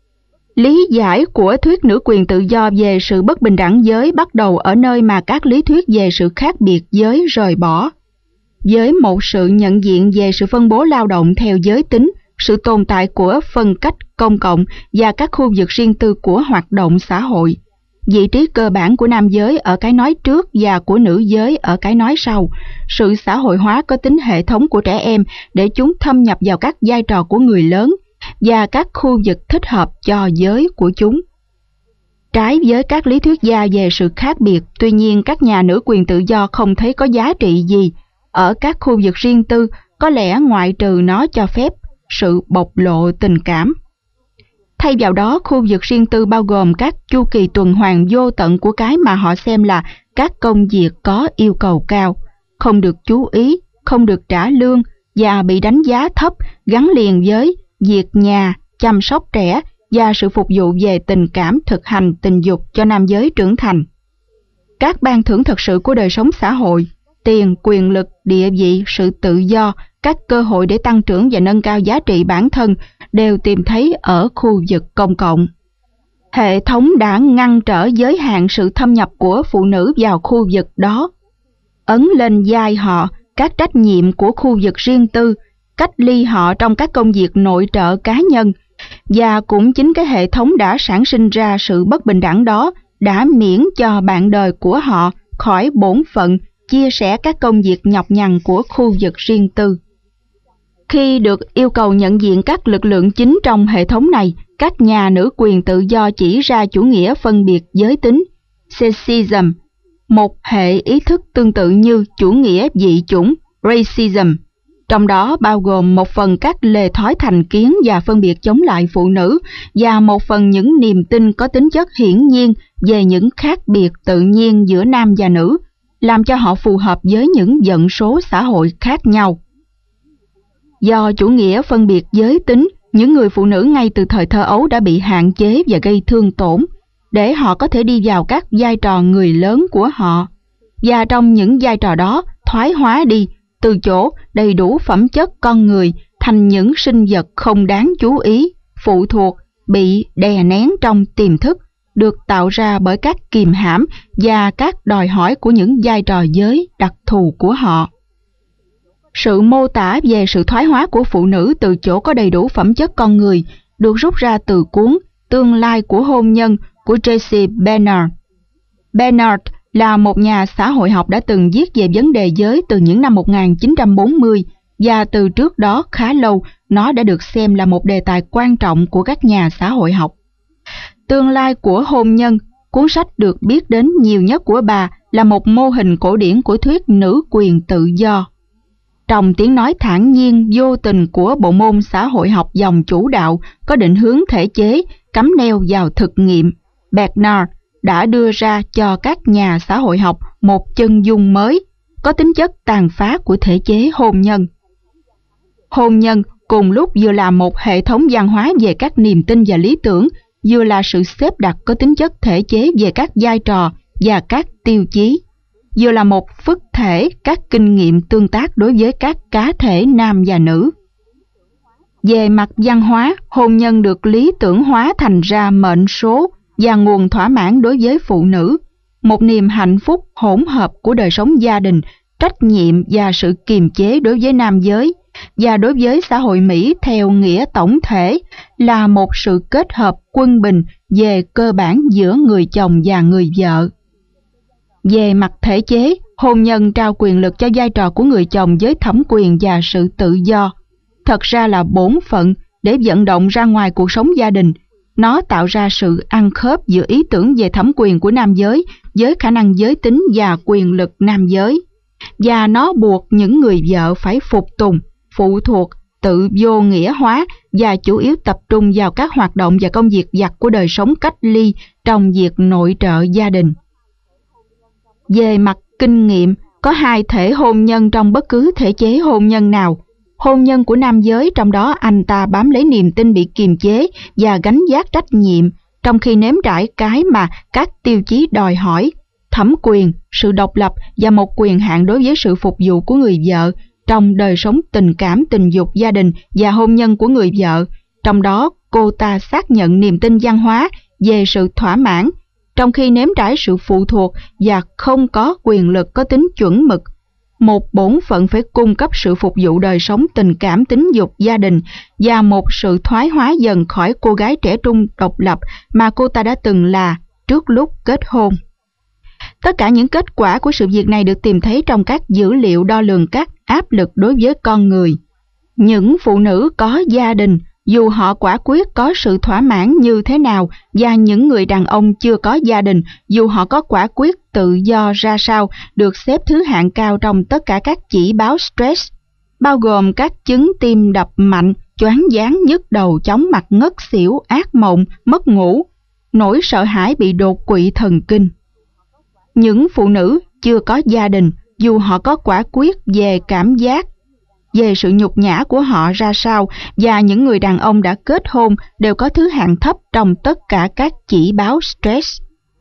Lý giải của thuyết nữ quyền tự do về sự bất bình đẳng giới bắt đầu ở nơi mà các lý thuyết về sự khác biệt giới rời bỏ. Với một sự nhận diện về sự phân bố lao động theo giới tính, sự tồn tại của phân cách công cộng và các khu vực riêng tư của hoạt động xã hội, vị trí cơ bản của nam giới ở cái nói trước và của nữ giới ở cái nói sau, sự xã hội hóa có tính hệ thống của trẻ em để chúng thâm nhập vào các vai trò của người lớn và các khu vực thích hợp cho giới của chúng. Trái với các lý thuyết gia về sự khác biệt, tuy nhiên các nhà nữ quyền tự do không thấy có giá trị gì ở các khu vực riêng tư, có lẽ ngoại trừ nó cho phép sự bộc lộ tình cảm. Thay vào đó, khu vực riêng tư bao gồm các chu kỳ tuần hoàn vô tận của cái mà họ xem là các công việc có yêu cầu cao, không được chú ý, không được trả lương và bị đánh giá thấp, gắn liền với việc nhà, chăm sóc trẻ và sự phục vụ về tình cảm, thực hành tình dục cho nam giới trưởng thành. Các ban thưởng thật sự của đời sống xã hội, tiền, quyền lực, địa vị, sự tự do, các cơ hội để tăng trưởng và nâng cao giá trị bản thân đều tìm thấy ở khu vực công cộng. Hệ thống đã ngăn trở giới hạn sự thâm nhập của phụ nữ vào khu vực đó, ấn lên vai họ các trách nhiệm của khu vực riêng tư, cách ly họ trong các công việc nội trợ cá nhân, và cũng chính cái hệ thống đã sản sinh ra sự bất bình đẳng đó đã miễn cho bạn đời của họ khỏi bổn phận chia sẻ các công việc nhọc nhằn của khu vực riêng tư. Khi được yêu cầu nhận diện các lực lượng chính trong hệ thống này, các nhà nữ quyền tự do chỉ ra chủ nghĩa phân biệt giới tính, sexism, một hệ ý thức tương tự như chủ nghĩa dị chủng, racism, trong đó bao gồm một phần các lề thói thành kiến và phân biệt chống lại phụ nữ, và một phần những niềm tin có tính chất hiển nhiên về những khác biệt tự nhiên giữa nam và nữ, làm cho họ phù hợp với những vận số xã hội khác nhau. Do chủ nghĩa phân biệt giới tính, những người phụ nữ ngay từ thời thơ ấu đã bị hạn chế và gây thương tổn, để họ có thể đi vào các vai trò người lớn của họ, và trong những vai trò đó thoái hóa đi, từ chỗ đầy đủ phẩm chất con người thành những sinh vật không đáng chú ý, phụ thuộc, bị đè nén trong tiềm thức, được tạo ra bởi các kìm hãm và các đòi hỏi của những vai trò giới đặc thù của họ. Sự mô tả về sự thoái hóa của phụ nữ từ chỗ có đầy đủ phẩm chất con người được rút ra từ cuốn Tương lai của hôn nhân của J.C. Bernard. Bernard là một nhà xã hội học đã từng viết về vấn đề giới từ những năm 1940, và từ trước đó khá lâu nó đã được xem là một đề tài quan trọng của các nhà xã hội học. Tương lai của hôn nhân, cuốn sách được biết đến nhiều nhất của bà, là một mô hình cổ điển của thuyết nữ quyền tự do. Trong tiếng nói thản nhiên vô tình của bộ môn xã hội học dòng chủ đạo có định hướng thể chế, cắm neo vào thực nghiệm, Bernard đã đưa ra cho các nhà xã hội học một chân dung mới, có tính chất tàn phá của thể chế hôn nhân. Hôn nhân cùng lúc vừa là một hệ thống văn hóa về các niềm tin và lý tưởng, vừa là sự xếp đặt có tính chất thể chế về các vai trò và các tiêu chí, vừa là một phức thể các kinh nghiệm tương tác đối với các cá thể nam và nữ. Về mặt văn hóa, hôn nhân được lý tưởng hóa thành ra mệnh số và nguồn thỏa mãn đối với phụ nữ, một niềm hạnh phúc hỗn hợp của đời sống gia đình, trách nhiệm và sự kiềm chế đối với nam giới, và đối với xã hội Mỹ theo nghĩa tổng thể là một sự kết hợp quân bình về cơ bản giữa người chồng và người vợ. Về mặt thể chế, hôn nhân trao quyền lực cho vai trò của người chồng với thẩm quyền và sự tự do. Thật ra là bổn phận để vận động ra ngoài cuộc sống gia đình. Nó tạo ra sự ăn khớp giữa ý tưởng về thẩm quyền của nam giới với khả năng giới tính và quyền lực nam giới. Và nó buộc những người vợ phải phục tùng, phụ thuộc, tự vô nghĩa hóa và chủ yếu tập trung vào các hoạt động và công việc vặt của đời sống cách ly trong việc nội trợ gia đình. Về mặt kinh nghiệm, có hai thể hôn nhân trong bất cứ thể chế hôn nhân nào. Hôn nhân của nam giới, trong đó anh ta bám lấy niềm tin bị kiềm chế và gánh vác trách nhiệm, trong khi nếm trải cái mà các tiêu chí đòi hỏi: thẩm quyền, sự độc lập và một quyền hạn đối với sự phục vụ của người vợ trong đời sống tình cảm, tình dục, gia đình và hôn nhân của người vợ. Trong đó, cô ta xác nhận niềm tin văn hóa về sự thỏa mãn, trong khi nếm trải sự phụ thuộc và không có quyền lực có tính chuẩn mực. Một bổn phận phải cung cấp sự phục vụ đời sống tình cảm, tính dục, gia đình, và một sự thoái hóa dần khỏi cô gái trẻ trung độc lập mà cô ta đã từng là trước lúc kết hôn. Tất cả những kết quả của sự việc này được tìm thấy trong các dữ liệu đo lường các áp lực đối với con người. Những phụ nữ có gia đình, dù họ quả quyết có sự thỏa mãn như thế nào, và những người đàn ông chưa có gia đình, dù họ có quả quyết tự do ra sao, được xếp thứ hạng cao trong tất cả các chỉ báo stress, bao gồm các chứng tim đập mạnh, choáng váng, nhức đầu, chóng mặt, ngất xỉu, ác mộng, mất ngủ, nỗi sợ hãi bị đột quỵ thần kinh. Những phụ nữ chưa có gia đình, dù họ có quả quyết về cảm giác, về sự nhục nhã của họ ra sao, và những người đàn ông đã kết hôn đều có thứ hạng thấp trong tất cả các chỉ báo stress.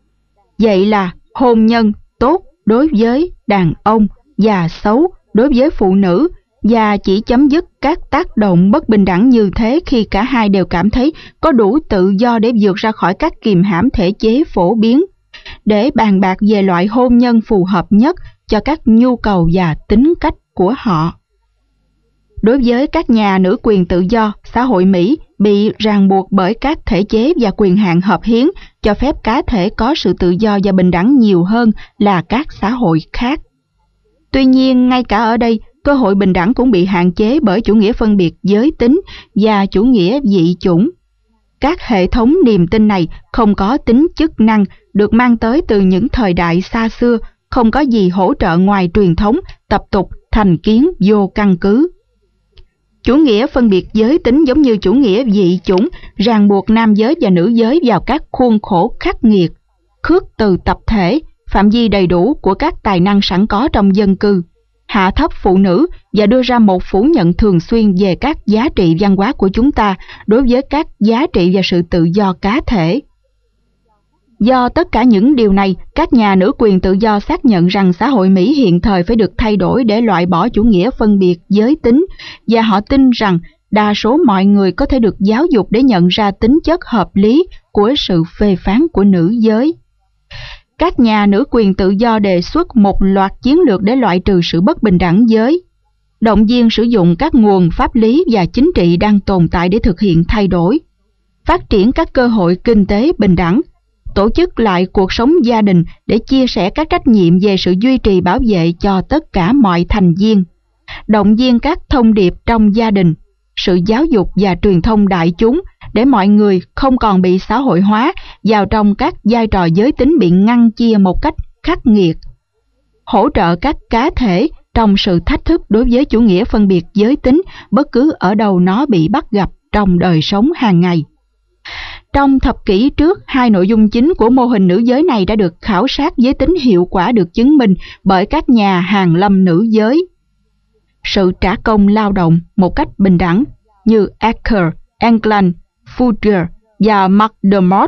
Vậy là hôn nhân tốt đối với đàn ông và xấu đối với phụ nữ, và chỉ chấm dứt các tác động bất bình đẳng như thế khi cả hai đều cảm thấy có đủ tự do để vượt ra khỏi các kìm hãm thể chế phổ biến, để bàn bạc về loại hôn nhân phù hợp nhất cho các nhu cầu và tính cách của họ. Đối với các nhà nữ quyền tự do, xã hội Mỹ bị ràng buộc bởi các thể chế và quyền hạn hợp hiến cho phép cá thể có sự tự do và bình đẳng nhiều hơn là các xã hội khác. Tuy nhiên, ngay cả ở đây, cơ hội bình đẳng cũng bị hạn chế bởi chủ nghĩa phân biệt giới tính và chủ nghĩa dị chủng. Các hệ thống niềm tin này không có tính chức năng, được mang tới từ những thời đại xa xưa, không có gì hỗ trợ ngoài truyền thống, tập tục, thành kiến vô căn cứ. Chủ nghĩa phân biệt giới tính giống như chủ nghĩa dị chủng, ràng buộc nam giới và nữ giới vào các khuôn khổ khắc nghiệt, khước từ tập thể, phạm vi đầy đủ của các tài năng sẵn có trong dân cư, hạ thấp phụ nữ và đưa ra một phủ nhận thường xuyên về các giá trị văn hóa của chúng ta đối với các giá trị và sự tự do cá thể. Do tất cả những điều này, các nhà nữ quyền tự do xác nhận rằng xã hội Mỹ hiện thời phải được thay đổi để loại bỏ chủ nghĩa phân biệt giới tính, và họ tin rằng đa số mọi người có thể được giáo dục để nhận ra tính chất hợp lý của sự phê phán của nữ giới. Các nhà nữ quyền tự do đề xuất một loạt chiến lược để loại trừ sự bất bình đẳng giới, động viên sử dụng các nguồn pháp lý và chính trị đang tồn tại để thực hiện thay đổi, phát triển các cơ hội kinh tế bình đẳng, tổ chức lại cuộc sống gia đình để chia sẻ các trách nhiệm về sự duy trì bảo vệ cho tất cả mọi thành viên, động viên các thông điệp trong gia đình, sự giáo dục và truyền thông đại chúng để mọi người không còn bị xã hội hóa vào trong các vai trò giới tính bị ngăn chia một cách khắc nghiệt, hỗ trợ các cá thể trong sự thách thức đối với chủ nghĩa phân biệt giới tính bất cứ ở đâu nó bị bắt gặp trong đời sống hàng ngày. Trong thập kỷ trước, hai nội dung chính của mô hình nữ giới này đã được khảo sát với tính hiệu quả được chứng minh bởi các nhà hàn lâm nữ giới. Sự trả công lao động một cách bình đẳng như Acker, England, Fourier và McDermott,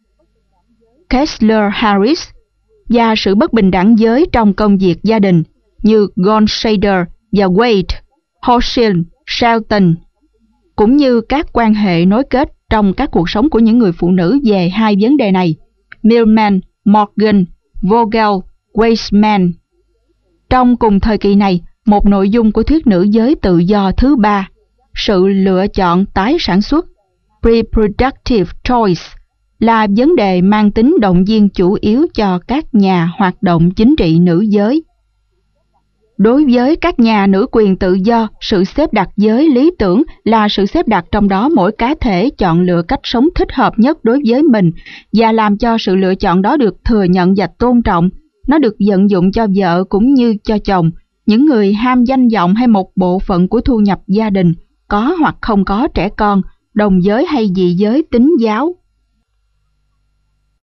Kessler-Harris, và sự bất bình đẳng giới trong công việc gia đình như Gonsader và Wade, Hochschild, Shelton, cũng như các quan hệ nối kết trong các cuộc sống của những người phụ nữ về hai vấn đề này, Millman, Morgan Vogel Weisman. Trong cùng thời kỳ này, một nội dung của thuyết nữ giới tự do thứ ba, sự lựa chọn tái sản xuất, reproductive choice, là vấn đề mang tính động viên chủ yếu cho các nhà hoạt động chính trị nữ giới. Đối với các nhà nữ quyền tự do, sự xếp đặt giới lý tưởng là sự xếp đặt trong đó mỗi cá thể chọn lựa cách sống thích hợp nhất đối với mình và làm cho sự lựa chọn đó được thừa nhận và tôn trọng. Nó được vận dụng cho vợ cũng như cho chồng, những người ham danh vọng hay một bộ phận của thu nhập gia đình, có hoặc không có trẻ con, đồng giới hay dị giới tín giáo.